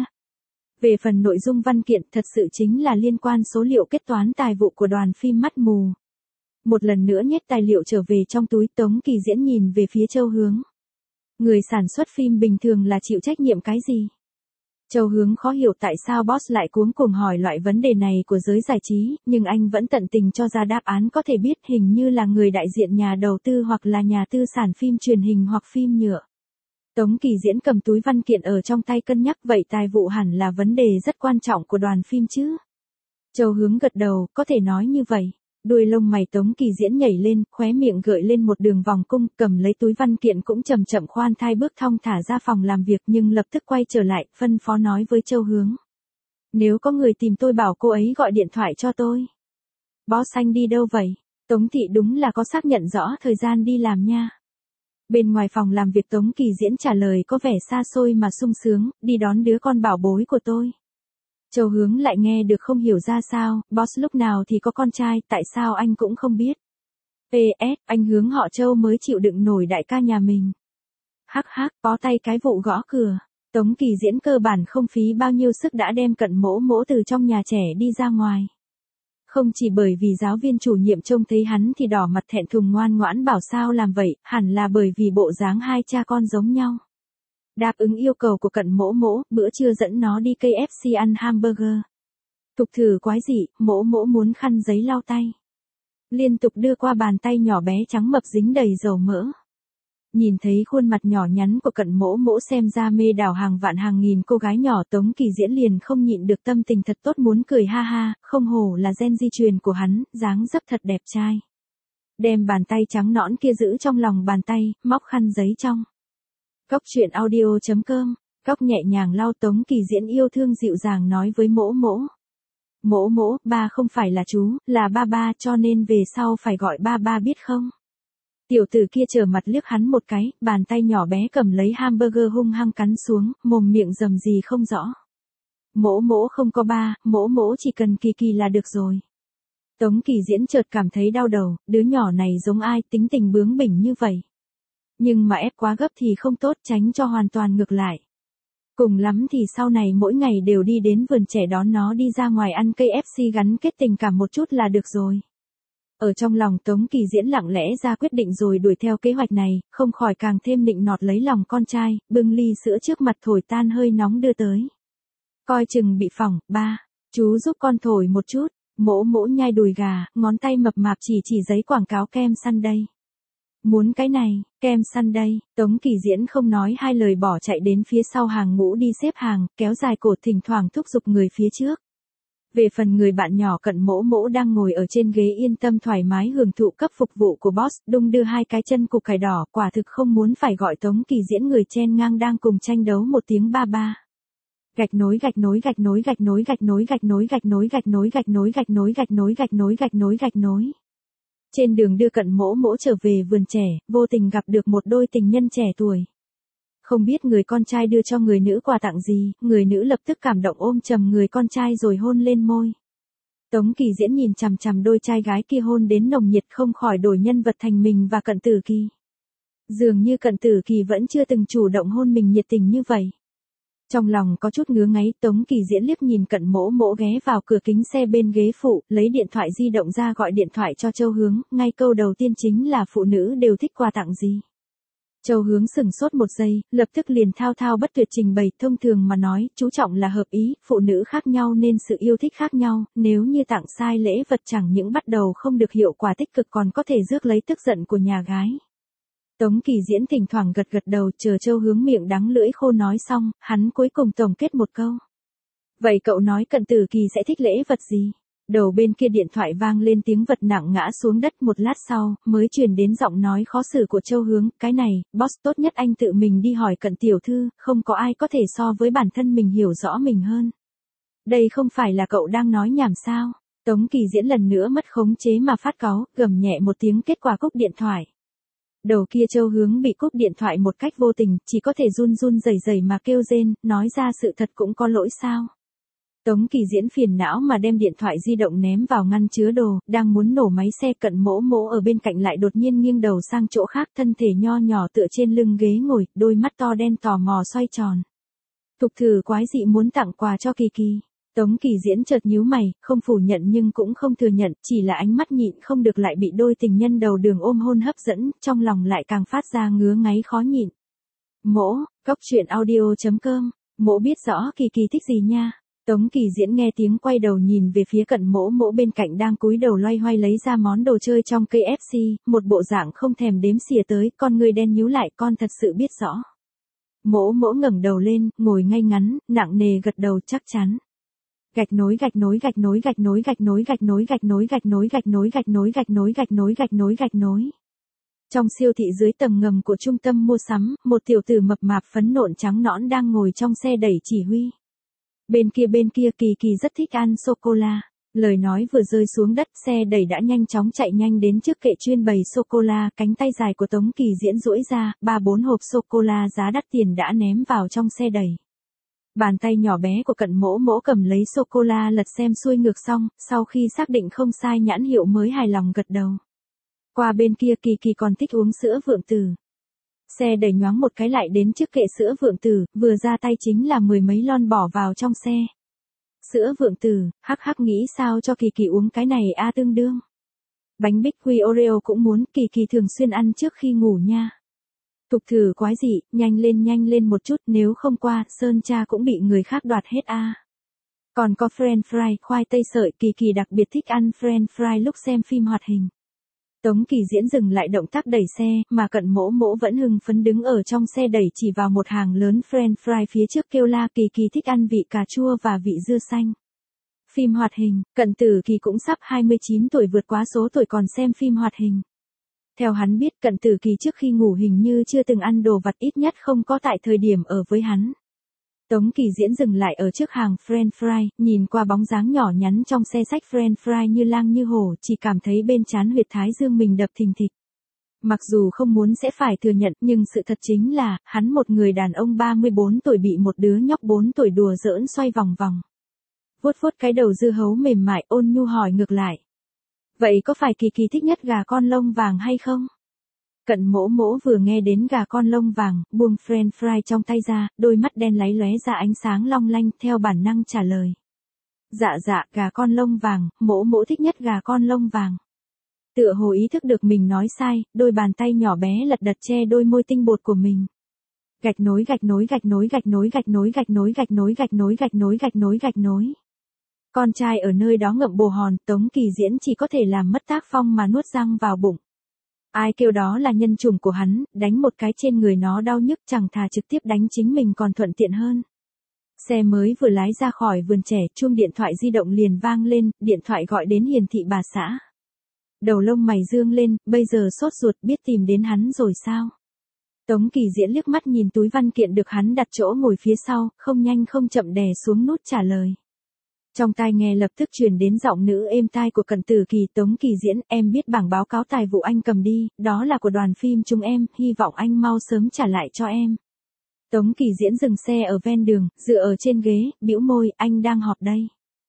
Về phần nội dung văn kiện thật sự chính là liên quan số liệu kết toán tài vụ của đoàn phim Mắt Mù. Một lần nữa nhét tài liệu trở về trong túi, Tống Kỳ Diễn nhìn về phía Châu Hướng. Người sản xuất phim bình thường là chịu trách nhiệm cái gì? Châu Hướng khó hiểu tại sao boss lại cuống cuồng hỏi loại vấn đề này của giới giải trí, nhưng anh vẫn tận tình cho ra đáp án, có thể biết hình như là người đại diện nhà đầu tư hoặc là nhà tư sản phim truyền hình hoặc phim nhựa. Tống Kỳ Diễn cầm túi văn kiện ở trong tay cân nhắc, vậy tài vụ hẳn là vấn đề rất quan trọng của đoàn phim chứ? Châu Hướng gật đầu, có thể nói như vậy. Đuôi lông mày Tống Kỳ Diễn nhảy lên, khóe miệng gợi lên một đường vòng cung, cầm lấy túi văn kiện cũng chậm chậm khoan thai bước thong thả ra phòng làm việc, nhưng lập tức quay trở lại, phân phó nói với Châu Hướng. Nếu có người tìm tôi bảo cô ấy gọi điện thoại cho tôi. Boss anh đi đâu vậy? Tống thị đúng là có xác nhận rõ thời gian đi làm nha. Bên ngoài phòng làm việc Tống Kỳ Diễn trả lời có vẻ xa xôi mà sung sướng, đi đón đứa con bảo bối của tôi. Châu Hướng lại nghe được không hiểu ra sao, boss lúc nào thì có con trai, tại sao anh cũng không biết. PS, anh Hướng họ Châu mới chịu đựng nổi đại ca nhà mình. Hắc hắc, bó tay cái vụ gõ cửa. Tống Kỳ Diễn cơ bản không phí bao nhiêu sức đã đem Cận Mỗ Mỗ từ trong nhà trẻ đi ra ngoài. Không chỉ bởi vì giáo viên chủ nhiệm trông thấy hắn thì đỏ mặt thẹn thùng ngoan ngoãn bảo sao làm vậy, hẳn là bởi vì bộ dáng hai cha con giống nhau. Đáp ứng yêu cầu của Cận Mỗ Mỗ, bữa trưa dẫn nó đi KFC ăn hamburger. Thục thử quái dị, Mỗ Mỗ muốn khăn giấy lau tay. Liên tục đưa qua bàn tay nhỏ bé trắng mập dính đầy dầu mỡ. Nhìn thấy khuôn mặt nhỏ nhắn của Cận Mỗ Mỗ xem ra mê đảo hàng vạn hàng nghìn cô gái nhỏ, Tống Kỳ Diễn liền không nhịn được tâm tình thật tốt muốn cười ha ha, không hổ là gen di truyền của hắn, dáng dấp thật đẹp trai. Đem bàn tay trắng nõn kia giữ trong lòng bàn tay, móc khăn giấy trong. Cóc truyện audio.com, Cóc nhẹ nhàng lau. Tống Kỳ Diễn yêu thương dịu dàng nói với Mỗ Mỗ. Mỗ Mỗ, ba không phải là chú, là ba ba, cho nên về sau phải gọi ba ba biết không? Tiểu tử kia trở mặt liếc hắn một cái, bàn tay nhỏ bé cầm lấy hamburger hung hăng cắn xuống, mồm miệng rầm rì không rõ. Mỗ mỗ không có ba, mỗ mỗ chỉ cần Kỳ Kỳ là được rồi. Tống Kỳ Diễn chợt cảm thấy đau đầu, đứa nhỏ này giống ai tính tình bướng bỉnh như vậy. Nhưng mà ép quá gấp thì không tốt, tránh cho hoàn toàn ngược lại. Cùng lắm thì sau này mỗi ngày đều đi đến vườn trẻ đón nó đi ra ngoài ăn cây KFC gắn kết tình cảm một chút là được rồi. Ở trong lòng Tống Kỳ Diễn lặng lẽ ra quyết định rồi đuổi theo kế hoạch này, không khỏi càng thêm nịnh nọt lấy lòng con trai, bưng ly sữa trước mặt thổi tan hơi nóng đưa tới. Coi chừng bị phỏng, ba, chú giúp con thổi một chút, mỗ mỗ nhai đùi gà, ngón tay mập mạp chỉ giấy quảng cáo kem Sunday. Muốn cái này, kem Sunday, Tống Kỳ Diễn không nói hai lời bỏ chạy đến phía sau hàng ngũ đi xếp hàng, kéo dài cột thỉnh thoảng thúc giục người phía trước. Về phần người bạn nhỏ cận mỗ mỗ đang ngồi ở trên ghế yên tâm thoải mái hưởng thụ cấp phục vụ của boss, đung đưa hai cái chân cục cải đỏ, quả thực không muốn phải gọi Tống Kỳ Diễn người chen ngang đang cùng tranh đấu một tiếng ba ba. Gạch nối gạch nối gạch nối gạch nối gạch nối gạch nối gạch nối gạch nối gạch nối gạch nối gạch nối gạch nối gạch nối gạch nối. Trên đường đưa cận mỗ mỗ trở về vườn trẻ, vô tình gặp được một đôi tình nhân trẻ tuổi. Không biết người con trai đưa cho người nữ quà tặng gì, người nữ lập tức cảm động ôm chầm người con trai rồi hôn lên môi. Tống Kỳ Diễn nhìn chằm chằm đôi trai gái kia hôn đến nồng nhiệt không khỏi đổi nhân vật thành mình và Cận Tử Kỳ. Dường như Cận Tử Kỳ vẫn chưa từng chủ động hôn mình nhiệt tình như vậy. Trong lòng có chút ngứa ngáy, Tống Kỳ Diễn liếc nhìn cận mỗ mỗ ghé vào cửa kính xe bên ghế phụ, lấy điện thoại di động ra gọi điện thoại cho Châu Hướng, ngay câu đầu tiên chính là phụ nữ đều thích quà tặng gì. Châu Hướng sửng sốt một giây, lập tức liền thao thao bất tuyệt trình bày, thông thường mà nói, chú trọng là hợp ý, phụ nữ khác nhau nên sự yêu thích khác nhau, nếu như tặng sai lễ vật chẳng những bắt đầu không được hiệu quả tích cực còn có thể rước lấy tức giận của nhà gái. Tống Kỳ Diễn thỉnh thoảng gật gật đầu chờ Châu Hướng miệng đắng lưỡi khô nói xong, hắn cuối cùng tổng kết một câu. Vậy cậu nói Cận Tử Kỳ sẽ thích lễ vật gì? Đầu bên kia điện thoại vang lên tiếng vật nặng ngã xuống đất, một lát sau, mới truyền đến giọng nói khó xử của Châu Hướng, cái này, boss tốt nhất anh tự mình đi hỏi Cận tiểu thư, không có ai có thể so với bản thân mình hiểu rõ mình hơn. Đây không phải là cậu đang nói nhảm sao? Tống Kỳ Diễn lần nữa mất khống chế mà phát cáu, gầm nhẹ một tiếng kết quả cúp điện thoại. Đầu kia Châu Hướng bị cúp điện thoại một cách vô tình, chỉ có thể run run rẩy rẩy mà kêu rên, nói ra sự thật cũng có lỗi sao. Tống Kỳ Diễn phiền não mà đem điện thoại di động ném vào ngăn chứa đồ, đang muốn nổ máy xe, cận mỗ mỗ ở bên cạnh lại đột nhiên nghiêng đầu sang chỗ khác, thân thể nho nhỏ tựa trên lưng ghế ngồi, đôi mắt to đen tò mò xoay tròn. Thục thử quái dị muốn tặng quà cho Kỳ Kỳ. Tống Kỳ Diễn chợt nhíu mày, không phủ nhận nhưng cũng không thừa nhận, chỉ là ánh mắt nhịn không được lại bị đôi tình nhân đầu đường ôm hôn hấp dẫn, trong lòng lại càng phát ra ngứa ngáy khó nhịn. Mỗ, coctruyện.audio.com, mỗ biết rõ Kỳ Kỳ thích gì nha. Tống Kỳ Diễn nghe tiếng quay đầu nhìn về phía cận mỗ mỗ bên cạnh đang cúi đầu loay hoay lấy ra món đồ chơi trong cây KFC, một bộ dạng không thèm đếm xỉa tới, con người đen nhíu lại, con thật sự biết rõ. Mỗ mỗ ngẩng đầu lên, ngồi ngay ngắn, nặng nề gật đầu chắc chắn. Gạch nối gạch nối gạch nối gạch nối gạch nối gạch nối gạch nối gạch nối gạch nối gạch nối gạch nối gạch nối gạch nối gạch nối. Trong siêu thị dưới tầng ngầm của trung tâm mua sắm, một tiểu tử mập mạp phấn nộn trắng nõn đang ngồi trong xe đẩy chỉ huy. Bên kia Kỳ Kỳ rất thích ăn sô-cô-la. Lời nói vừa rơi xuống đất, xe đẩy đã nhanh chóng chạy nhanh đến trước kệ chuyên bày sô-cô-la, cánh tay dài của Tống Kỳ Diễn duỗi ra, 3-4 hộp sô-cô-la giá đắt tiền đã ném vào trong xe đẩy. Bàn tay nhỏ bé của cận mỗ mỗ cầm lấy sô-cô-la lật xem xuôi ngược xong, sau khi xác định không sai nhãn hiệu mới hài lòng gật đầu. Qua bên kia Kỳ Kỳ còn thích uống sữa Vượng Tử. Xe đẩy nhoáng một cái lại đến trước kệ sữa Vượng Tử, vừa ra tay chính là 10 mấy lon bỏ vào trong xe. Sữa Vượng Tử, hắc hắc nghĩ sao cho Kỳ Kỳ uống cái này a tương đương. Bánh bích quy Oreo cũng muốn, Kỳ Kỳ thường xuyên ăn trước khi ngủ nha. Thục thử quái dị, nhanh lên một chút, nếu không qua, Sơn cha cũng bị người khác đoạt hết a. Còn có French fry, khoai tây sợi, Kỳ Kỳ đặc biệt thích ăn French fry lúc xem phim hoạt hình. Tống Kỳ Diễn dừng lại động tác đẩy xe, mà cận mỗ mỗ vẫn hưng phấn đứng ở trong xe đẩy chỉ vào một hàng lớn French fry phía trước kêu la Kỳ Kỳ thích ăn vị cà chua và vị dưa xanh. Phim hoạt hình, Cận Tử Kỳ cũng sắp 29 tuổi vượt quá số tuổi còn xem phim hoạt hình. Theo hắn biết Cận Tử Kỳ trước khi ngủ hình như chưa từng ăn đồ vặt, ít nhất không có tại thời điểm ở với hắn. Tống Kỳ Diễn dừng lại ở trước hàng French fry, nhìn qua bóng dáng nhỏ nhắn trong xe xách French fry như lang như hổ, chỉ cảm thấy bên trán huyệt thái dương mình đập thình thịch. Mặc dù không muốn sẽ phải thừa nhận, nhưng sự thật chính là, hắn một người đàn ông 34 tuổi bị một đứa nhóc 4 tuổi đùa giỡn xoay vòng vòng. Vuốt vuốt cái đầu dưa hấu mềm mại, ôn nhu hỏi ngược lại. Vậy có phải Kỳ Kỳ thích nhất gà con lông vàng hay không? Cận mỗ mỗ vừa nghe đến gà con lông vàng, buông french fry trong tay ra, đôi mắt đen láy lóe ra ánh sáng long lanh, theo bản năng trả lời. Dạ, gà con lông vàng, mỗ mỗ thích nhất gà con lông vàng. Tựa hồ ý thức được mình nói sai, đôi bàn tay nhỏ bé lật đật che đôi môi tinh bột của mình. Gạch nối. Con trai ở nơi đó ngậm bồ hòn, Tống Kỳ Diễn chỉ có thể làm mất tác phong mà nuốt răng vào bụng. Ai kêu đó là nhân chủng của hắn, đánh một cái trên người nó đau nhức, chẳng thà trực tiếp đánh chính mình còn thuận tiện hơn. Xe mới vừa lái ra khỏi vườn trẻ, chuông điện thoại di động liền vang lên, điện thoại gọi đến Hiền thị bà xã. Đầu lông mày dương lên, bây giờ sốt ruột biết tìm đến hắn rồi sao? Tống Kỳ Diễn liếc mắt nhìn túi văn kiện được hắn đặt chỗ ngồi phía sau, không nhanh không chậm đè xuống nút trả lời. Trong tai nghe lập tức truyền đến giọng nữ êm tai của Cận Tử Kỳ. Tống Kỳ Diễn, em biết bảng báo cáo tài vụ anh cầm đi, đó là của đoàn phim chúng em, hy vọng anh mau sớm trả lại cho em. Tống Kỳ Diễn dừng xe ở ven đường, dựa ở trên ghế, bĩu môi, anh đang họp đây.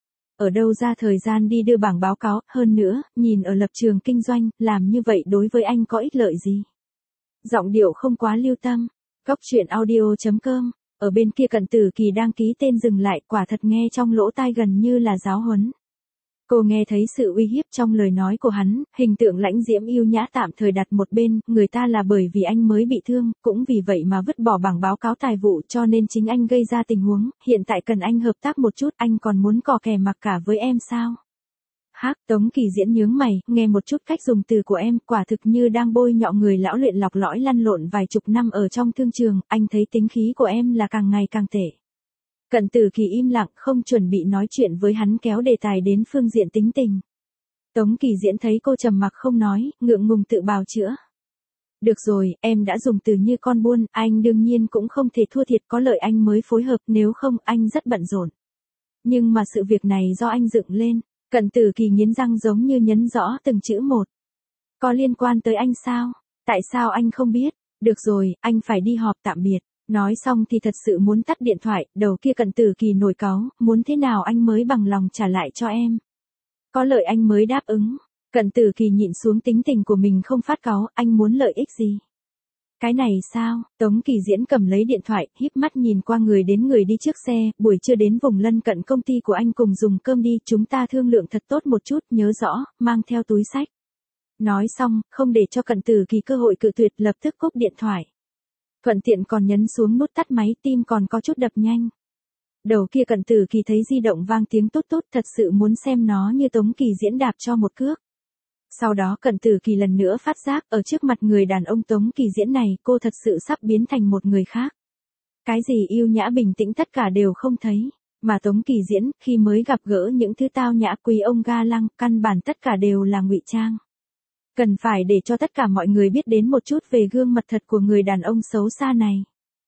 Ở đâu ra thời gian đi đưa bảng báo cáo, hơn nữa, nhìn ở lập trường kinh doanh, làm như vậy đối với anh có ích lợi gì? Giọng điệu không quá lưu tâm. Góc chuyện audio.com. Ở bên kia Cận Tử Kỳ đang ký tên dừng lại, quả thật nghe trong lỗ tai gần như là giáo huấn. Cô nghe thấy sự uy hiếp trong lời nói của hắn, hình tượng lãnh diễm yêu nhã tạm thời đặt một bên, người ta là bởi vì anh mới bị thương, cũng vì vậy mà vứt bỏ bảng báo cáo tài vụ, cho nên chính anh gây ra tình huống, hiện tại cần anh hợp tác một chút, anh còn muốn cò kè mặc cả với em sao? Hắc, Tống Kỳ Diễn nhướng mày, nghe một chút cách dùng từ của em, quả thực như đang bôi nhọ người lão luyện lọc lõi lăn lộn vài chục năm ở trong thương trường, anh thấy tính khí của em là càng ngày càng tệ. Cận Tử Kỳ im lặng, không chuẩn bị nói chuyện với hắn, kéo đề tài đến phương diện tính tình. Tống Kỳ Diễn thấy cô trầm mặc không nói, ngượng ngùng tự bào chữa. Được rồi, em đã dùng từ như con buôn, anh đương nhiên cũng không thể thua thiệt, có lợi anh mới phối hợp, nếu không anh rất bận rộn. Nhưng mà sự việc này do anh dựng lên. Cận Tử Kỳ nghiến răng giống như nhấn rõ từng chữ một. Có liên quan tới anh sao? Tại sao anh không biết? Được rồi, anh phải đi họp, tạm biệt. Nói xong thì thật sự muốn tắt điện thoại, đầu kia Cận Tử Kỳ nổi cáu, muốn thế nào anh mới bằng lòng trả lại cho em? Có lợi anh mới đáp ứng. Cận Tử Kỳ nhịn xuống tính tình của mình không phát cáu, anh muốn lợi ích gì? Cái này sao? Tống Kỳ Diễn cầm lấy điện thoại, híp mắt nhìn qua người đến người đi trước xe, buổi trưa đến vùng lân cận công ty của anh cùng dùng cơm đi, chúng ta thương lượng thật tốt một chút, nhớ rõ, mang theo túi xách. Nói xong, không để cho Cận Tử Kỳ cơ hội cự tuyệt, lập tức cúp điện thoại. Thuận tiện còn nhấn xuống nút tắt máy, tim còn có chút đập nhanh. Đầu kia Cận Tử Kỳ thấy di động vang tiếng tốt tốt, thật sự muốn xem nó như Tống Kỳ Diễn đạp cho một cước. Sau đó Cận Tử Kỳ lần nữa phát giác, ở trước mặt người đàn ông Tống Kỳ Diễn này, cô thật sự sắp biến thành một người khác. Cái gì yêu nhã bình tĩnh tất cả đều không thấy, mà Tống Kỳ Diễn, khi mới gặp gỡ những thứ tao nhã quý ông ga lăng, căn bản tất cả đều là ngụy trang. Cần phải để cho tất cả mọi người biết đến một chút về gương mặt thật của người đàn ông xấu xa này.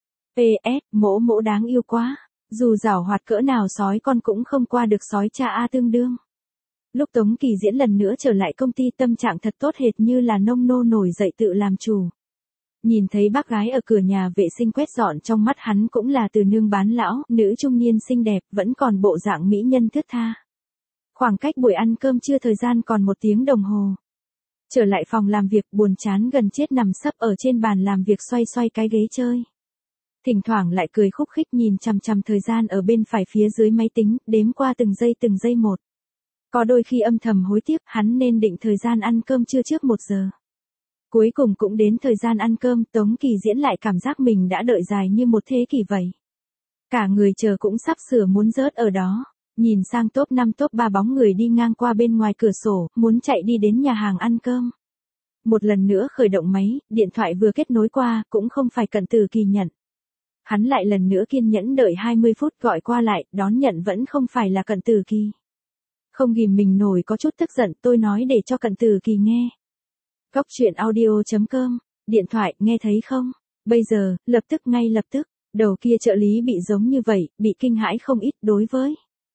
PS, mỗ mỗ đáng yêu quá, dù giảo hoạt cỡ nào sói con cũng không qua được sói cha A tương đương. Lúc Tống Kỳ Diễn lần nữa trở lại công ty, tâm trạng thật tốt hệt như là nông nô nổi dậy tự làm chủ. Nhìn thấy bác gái ở cửa nhà vệ sinh quét dọn, trong mắt hắn cũng là từ nương bán lão, nữ trung niên xinh đẹp, vẫn còn bộ dạng mỹ nhân thướt tha. Khoảng cách buổi ăn cơm trưa thời gian còn 1 tiếng đồng hồ. Trở lại phòng làm việc, buồn chán gần chết nằm sấp ở trên bàn làm việc xoay xoay cái ghế chơi. Thỉnh thoảng lại cười khúc khích nhìn chằm chằm thời gian ở bên phải phía dưới máy tính, đếm qua từng giây một. Có đôi khi âm thầm hối tiếc, hắn nên định thời gian ăn cơm trưa trước 1 giờ. Cuối cùng cũng đến thời gian ăn cơm, Tống Kỳ Diễn lại cảm giác mình đã đợi dài như 1 thế kỷ vậy. Cả người chờ cũng sắp sửa muốn rớt ở đó. Nhìn sang top 5 top 3 bóng người đi ngang qua bên ngoài cửa sổ, muốn chạy đi đến nhà hàng ăn cơm. Một lần nữa khởi động máy, điện thoại vừa kết nối qua, cũng không phải Cận Tử Kỳ nhận. Hắn lại lần nữa kiên nhẫn đợi 20 phút, gọi qua lại, đón nhận vẫn không phải là Cận Tử Kỳ. Không ghìm mình nổi, có chút tức giận, tôi nói để cho Cận Tử Kỳ nghe. Góc chuyện audio.com. Điện thoại, nghe thấy không? Bây giờ, lập tức, ngay lập tức. Đầu kia trợ lý bị giống như vậy, bị kinh hãi không ít. Đối với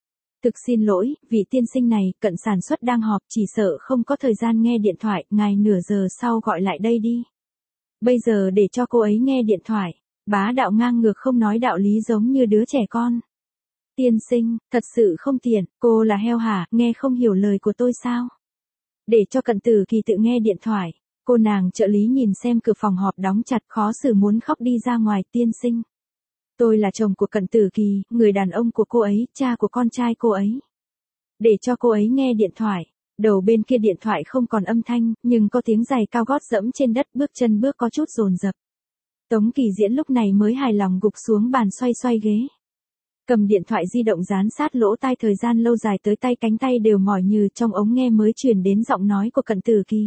Thực xin lỗi, vị tiên sinh này, cận sản xuất đang họp, chỉ sợ không có thời gian nghe điện thoại, ngài nửa giờ sau gọi lại đây đi. Bây giờ để cho cô ấy nghe điện thoại. Bá đạo ngang ngược không nói đạo lý giống như đứa trẻ con. Tiên sinh, thật sự không tiện, cô là heo hả, nghe không hiểu lời của tôi sao? Để cho Cận Tử Kỳ tự nghe điện thoại. Cô nàng trợ lý nhìn xem cửa phòng họp đóng chặt, khó xử muốn khóc đi ra ngoài. Tiên sinh, tôi là chồng của Cận Tử Kỳ, người đàn ông của cô ấy, cha của con trai cô ấy. Để cho cô ấy nghe điện thoại. Đầu bên kia điện thoại không còn âm thanh, nhưng có tiếng giày cao gót dẫm trên đất, bước chân bước có chút dồn dập. Tống Kỳ Diễn lúc này mới hài lòng gục xuống bàn xoay xoay ghế. Cầm điện thoại di động dán sát lỗ tai, thời gian lâu dài tới tay cánh tay đều mỏi nhừ, trong ống nghe mới truyền đến giọng nói của Cận Tử Kỳ.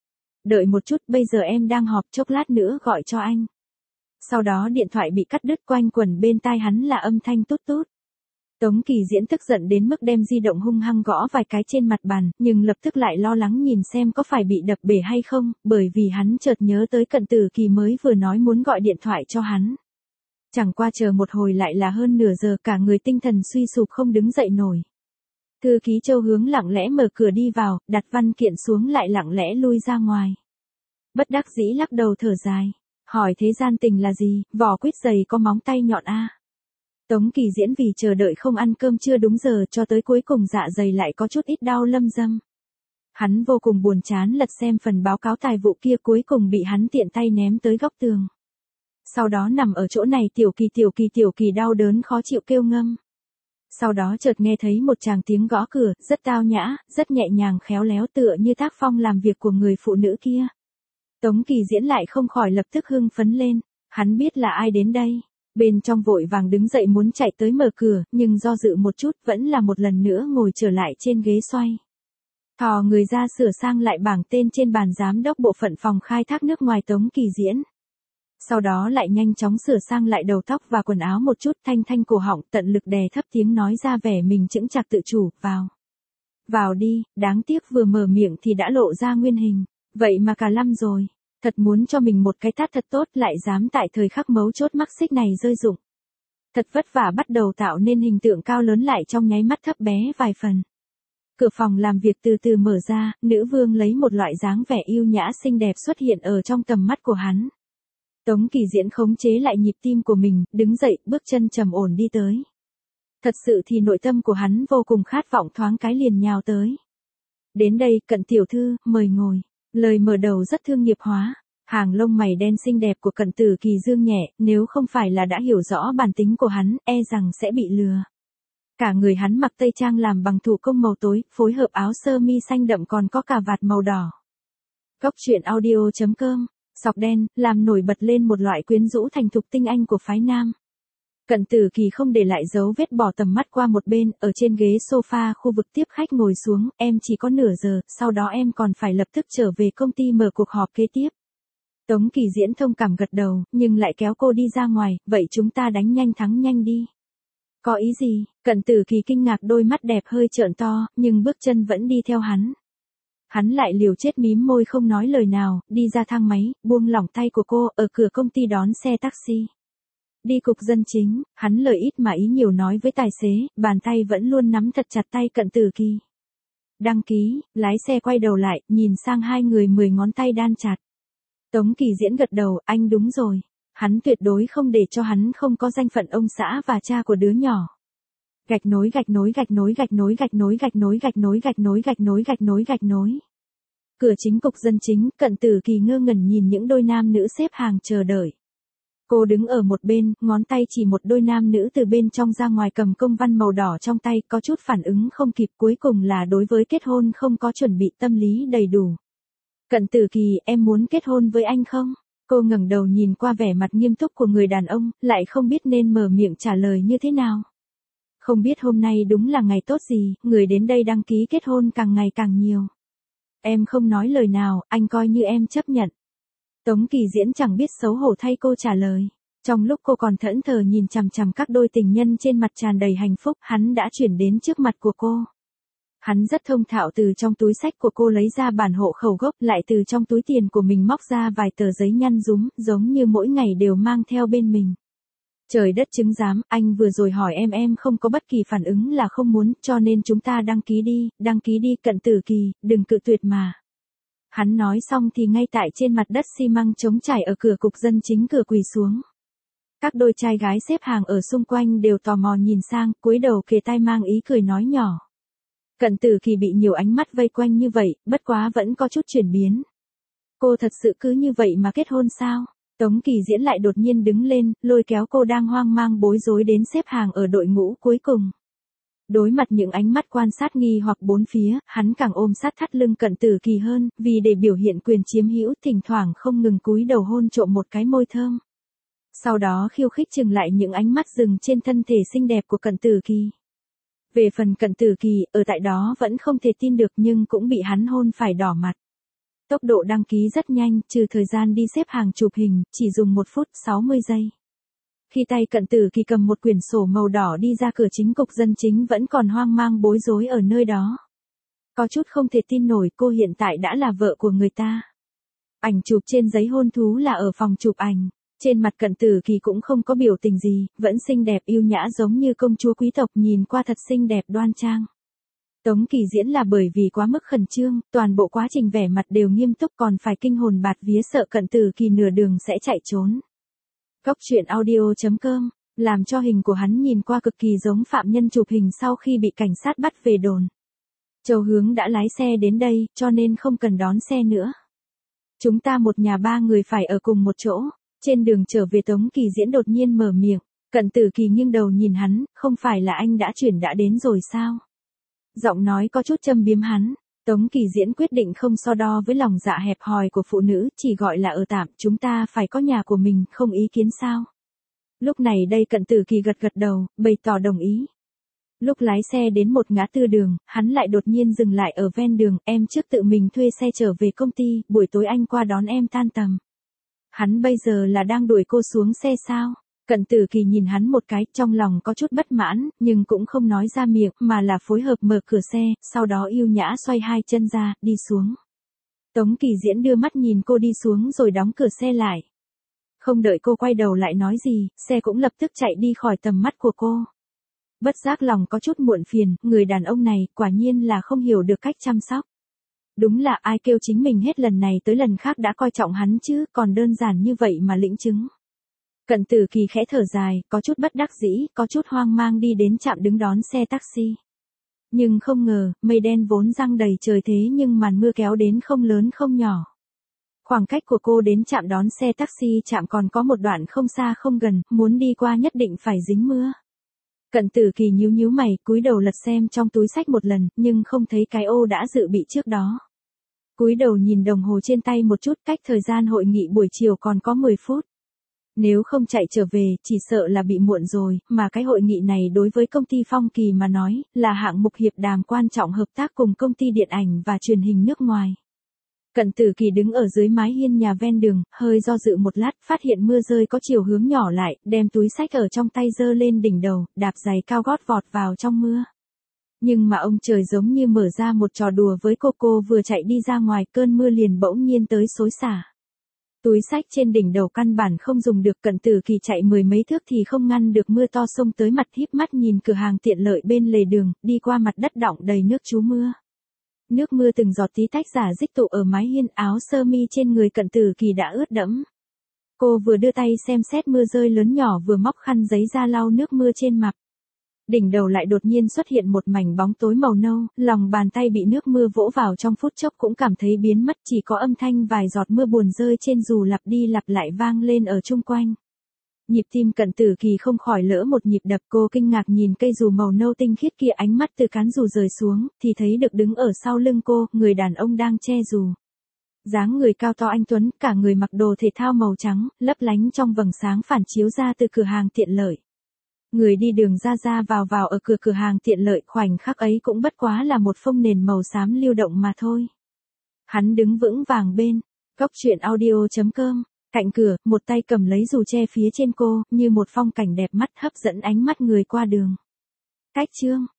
Đợi một chút, bây giờ em đang họp, chốc lát nữa gọi cho anh. Sau đó điện thoại bị cắt đứt, quanh quẩn bên tai hắn là âm thanh tút tút. Tống Kỳ Diễn tức giận đến mức đem di động hung hăng gõ vài cái trên mặt bàn, nhưng lập tức lại lo lắng nhìn xem có phải bị đập bể hay không, bởi vì hắn chợt nhớ tới Cận Tử Kỳ mới vừa nói muốn gọi điện thoại cho hắn. Chẳng qua chờ một hồi lại là hơn nửa giờ, cả người tinh thần suy sụp không đứng dậy nổi. Thư ký Châu Hướng lặng lẽ mở cửa đi vào, đặt văn kiện xuống lại lặng lẽ lui ra ngoài. Bất đắc dĩ lắc đầu thở dài, hỏi thế gian tình là gì, vỏ quýt dày có móng tay nhọn a. Tống Kỳ Diễn vì chờ đợi không ăn cơm trưa đúng giờ cho tới cuối cùng dạ dày lại có chút ít đau lâm dâm. Hắn vô cùng buồn chán lật xem phần báo cáo tài vụ kia, cuối cùng bị hắn tiện tay ném tới góc tường. Sau đó nằm ở chỗ này tiểu kỳ đau đớn khó chịu kêu ngâm. Sau đó chợt nghe thấy một tràng tiếng gõ cửa, rất tao nhã, rất nhẹ nhàng khéo léo, tựa như tác phong làm việc của người phụ nữ kia. Tống Kỳ Diễn lại không khỏi lập tức hưng phấn lên, hắn biết là ai đến đây. Bên trong vội vàng đứng dậy muốn chạy tới mở cửa, nhưng do dự một chút vẫn là một lần nữa ngồi trở lại trên ghế xoay. Thò người ra sửa sang lại bảng tên trên bàn giám đốc bộ phận phòng khai thác nước ngoài Tống Kỳ Diễn. Sau đó lại nhanh chóng sửa sang lại đầu tóc và quần áo một chút, thanh thanh cổ họng, tận lực đè thấp tiếng nói ra vẻ mình chững chạc tự chủ, vào. Vào đi, đáng tiếc vừa mở miệng thì đã lộ ra nguyên hình, vậy mà cả lâm rồi. Thật muốn cho mình một cái tát thật tốt, lại dám tại thời khắc mấu chốt mắc xích này rơi dụng. Thật vất vả bắt đầu tạo nên hình tượng cao lớn lại trong nháy mắt thấp bé vài phần. Cửa phòng làm việc từ từ mở ra, nữ vương lấy một loại dáng vẻ yêu nhã xinh đẹp xuất hiện ở trong tầm mắt của hắn. Tống Kỳ Diễn khống chế lại nhịp tim của mình, đứng dậy, bước chân trầm ổn đi tới. Thật sự thì nội tâm của hắn vô cùng khát vọng, thoáng cái liền nhào tới. Đến đây, Cận tiểu thư, mời ngồi. Lời mở đầu rất thương nghiệp hóa. Hàng lông mày đen xinh đẹp của Cận Tử Kỳ dương nhẹ, nếu không phải là đã hiểu rõ bản tính của hắn, e rằng sẽ bị lừa. Cả người hắn mặc tây trang làm bằng thủ công màu tối, phối hợp áo sơ mi xanh đậm còn có cà vạt màu đỏ. Góc truyện audio.com, sọc đen, làm nổi bật lên một loại quyến rũ thành thục tinh anh của phái nam. Cận Tử Kỳ không để lại dấu vết, bỏ tầm mắt qua một bên, ở trên ghế sofa khu vực tiếp khách ngồi xuống, em chỉ có nửa giờ, sau đó em còn phải lập tức trở về công ty mở cuộc họp kế tiếp. Tống Kỳ Diễn thông cảm gật đầu, nhưng lại kéo cô đi ra ngoài, vậy chúng ta đánh nhanh thắng nhanh đi. Có ý gì? Cận Tử Kỳ kinh ngạc, đôi mắt đẹp hơi trợn to, nhưng bước chân vẫn đi theo hắn. Hắn lại liều chết mím môi không nói lời nào, đi ra thang máy, buông lỏng tay của cô, ở cửa công ty đón xe taxi. Đi cục dân chính, hắn lời ít mà ý nhiều nói với tài xế, bàn tay vẫn luôn nắm thật chặt tay Cận Tử Kỳ. Đăng ký, lái xe quay đầu lại, nhìn sang hai người 10 ngón tay đan chặt. Tống Kỳ Diễn gật đầu, anh đúng rồi. Hắn tuyệt đối không để cho hắn không có danh phận ông xã và cha của đứa nhỏ. Gạch nối. Cửa chính cục dân chính, Cận Tử Kỳ ngơ ngẩn nhìn những đôi nam nữ xếp hàng chờ đợi. Cô đứng ở một bên, ngón tay chỉ một đôi nam nữ từ bên trong ra ngoài cầm công văn màu đỏ trong tay, có chút phản ứng không kịp, cuối cùng là đối với kết hôn không có chuẩn bị tâm lý đầy đủ. Cận Tử Kỳ, em muốn kết hôn với anh không? Cô ngẩng đầu nhìn qua vẻ mặt nghiêm túc của người đàn ông, lại không biết nên mở miệng trả lời như thế nào. Không biết hôm nay đúng là ngày tốt gì, người đến đây đăng ký kết hôn càng ngày càng nhiều. Em không nói lời nào, anh coi như em chấp nhận. Tống Kỳ Diễn chẳng biết xấu hổ thay cô trả lời. Trong lúc cô còn thẫn thờ nhìn chằm chằm các đôi tình nhân trên mặt tràn đầy hạnh phúc, hắn đã chuyển đến trước mặt của cô. Hắn rất thông thạo từ trong túi xách của cô lấy ra bản hộ khẩu gốc, lại từ trong túi tiền của mình móc ra vài tờ giấy nhăn rúm, giống như mỗi ngày đều mang theo bên mình. Trời đất chứng giám, anh vừa rồi hỏi em không có bất kỳ phản ứng là không muốn, cho nên chúng ta đăng ký đi Cận Tử Kỳ, đừng cự tuyệt mà. Hắn nói xong thì ngay tại trên mặt đất xi măng trống trải ở cửa cục dân chính cửa quỳ xuống. Các đôi trai gái xếp hàng ở xung quanh đều tò mò nhìn sang, cúi đầu kề tai mang ý cười nói nhỏ. Cận Tử Kỳ bị nhiều ánh mắt vây quanh như vậy, bất quá vẫn có chút chuyển biến. Cô thật sự cứ như vậy mà kết hôn sao? Tống Kỳ Diễn lại đột nhiên đứng lên, lôi kéo cô đang hoang mang bối rối đến xếp hàng ở đội ngũ cuối cùng. Đối mặt những ánh mắt quan sát nghi hoặc bốn phía, hắn càng ôm sát thắt lưng Cận Tử Kỳ hơn, vì để biểu hiện quyền chiếm hữu, thỉnh thoảng không ngừng cúi đầu hôn trộm một cái môi thơm. Sau đó khiêu khích chừng lại những ánh mắt dừng trên thân thể xinh đẹp của Cận Tử Kỳ. Về phần Cận Tử Kỳ, ở tại đó vẫn không thể tin được nhưng cũng bị hắn hôn phải đỏ mặt. Tốc độ đăng ký rất nhanh, trừ thời gian đi xếp hàng chụp hình, chỉ dùng 1 phút 60 giây. Khi tay Cận Tử Kỳ cầm một quyển sổ màu đỏ đi ra cửa chính cục dân chính vẫn còn hoang mang bối rối ở nơi đó. Có chút không thể tin nổi cô hiện tại đã là vợ của người ta. Ảnh chụp trên giấy hôn thú là ở phòng chụp ảnh. Trên mặt Cận Tử Kỳ cũng không có biểu tình gì, vẫn xinh đẹp yêu nhã giống như công chúa quý tộc nhìn qua thật xinh đẹp đoan trang. Tống Kỳ Diễn là bởi vì quá mức khẩn trương, toàn bộ quá trình vẻ mặt đều nghiêm túc còn phải kinh hồn bạt vía sợ Cận Tử Kỳ nửa đường sẽ chạy trốn. Góc truyện audio.com, làm cho hình của hắn nhìn qua cực kỳ giống phạm nhân chụp hình sau khi bị cảnh sát bắt về đồn. Châu Hướng đã lái xe đến đây, cho nên không cần đón xe nữa. Chúng ta một nhà 3 người phải ở cùng một chỗ. Trên đường trở về Tống Kỳ Diễn đột nhiên mở miệng, Cận Tử Kỳ nghiêng đầu nhìn hắn, không phải là anh đã đến rồi sao? Giọng nói có chút châm biếm hắn, Tống Kỳ Diễn quyết định không so đo với lòng dạ hẹp hòi của phụ nữ, chỉ gọi là ở tạm, chúng ta phải có nhà của mình, không ý kiến sao? Lúc này đây Cận Tử Kỳ gật đầu, bày tỏ đồng ý. Lúc lái xe đến một ngã tư đường, hắn lại đột nhiên dừng lại ở ven đường, em trước tự mình thuê xe trở về công ty, buổi tối anh qua đón em tan tầm. Hắn bây giờ là đang đuổi cô xuống xe sao? Cận Tử Kỳ nhìn hắn một cái, trong lòng có chút bất mãn, nhưng cũng không nói ra miệng, mà là phối hợp mở cửa xe, sau đó yêu nhã xoay 2 chân ra, đi xuống. Tống Kỳ Diễn đưa mắt nhìn cô đi xuống rồi đóng cửa xe lại. Không đợi cô quay đầu lại nói gì, xe cũng lập tức chạy đi khỏi tầm mắt của cô. Bất giác lòng có chút muộn phiền, người đàn ông này, quả nhiên là không hiểu được cách chăm sóc. Đúng là ai kêu chính mình hết lần này tới lần khác đã coi trọng hắn chứ, còn đơn giản như vậy mà lĩnh chứng. Cận Tử Kỳ khẽ thở dài, có chút bất đắc dĩ, có chút hoang mang đi đến trạm đứng đón xe taxi. Nhưng không ngờ, mây đen vốn giăng đầy trời thế nhưng màn mưa kéo đến không lớn không nhỏ. Khoảng cách của cô đến trạm đón xe taxi trạm còn có một đoạn không xa không gần, muốn đi qua nhất định phải dính mưa. Cận Tử Kỳ nhíu mày, cúi đầu lật xem trong túi xách một lần, nhưng không thấy cái ô đã dự bị trước đó. Cúi đầu nhìn đồng hồ trên tay một chút, cách thời gian hội nghị buổi chiều còn có 10 phút. Nếu không chạy trở về, chỉ sợ là bị muộn rồi, mà cái hội nghị này đối với công ty Phong Kỳ mà nói, là hạng mục hiệp đàm quan trọng hợp tác cùng công ty điện ảnh và truyền hình nước ngoài. Cận Tử Kỳ đứng ở dưới mái hiên nhà ven đường, hơi do dự một lát, phát hiện mưa rơi có chiều hướng nhỏ lại, đem túi xách ở trong tay giơ lên đỉnh đầu, đạp giày cao gót vọt vào trong mưa. Nhưng mà ông trời giống như mở ra một trò đùa với cô vừa chạy đi ra ngoài, cơn mưa liền bỗng nhiên tới xối xả. Túi xách trên đỉnh đầu căn bản không dùng được, Cận Tử Kỳ chạy 10 mấy thước thì không ngăn được mưa to xông tới mặt, híp mắt nhìn cửa hàng tiện lợi bên lề đường, đi qua mặt đất đọng đầy nước trú mưa. Nước mưa từng giọt tí tách rả rích tụ ở mái hiên, áo sơ mi trên người Cận Tử Kỳ đã ướt đẫm. Cô vừa đưa tay xem xét mưa rơi lớn nhỏ vừa móc khăn giấy ra lau nước mưa trên mặt. Đỉnh đầu lại đột nhiên xuất hiện một mảnh bóng tối màu nâu, lòng bàn tay bị nước mưa vỗ vào trong phút chốc cũng cảm thấy biến mất, chỉ có âm thanh vài giọt mưa buồn rơi trên dù lặp đi lặp lại vang lên ở chung quanh. Nhịp tim Cận Tử Kỳ không khỏi lỡ một nhịp đập, cô kinh ngạc nhìn cây dù màu nâu tinh khiết kia, ánh mắt từ cán dù rời xuống, thì thấy được đứng ở sau lưng cô, người đàn ông đang che dù. Dáng người cao to anh tuấn, cả người mặc đồ thể thao màu trắng, lấp lánh trong vầng sáng phản chiếu ra từ cửa hàng tiện lợi. Người đi đường ra vào ở cửa hàng tiện lợi, khoảnh khắc ấy cũng bất quá là một phông nền màu xám lưu động mà thôi. Hắn đứng vững vàng bên góc truyện audio.com, cạnh cửa, một tay cầm lấy dù che phía trên cô, như một phong cảnh đẹp mắt hấp dẫn ánh mắt người qua đường. Cách chương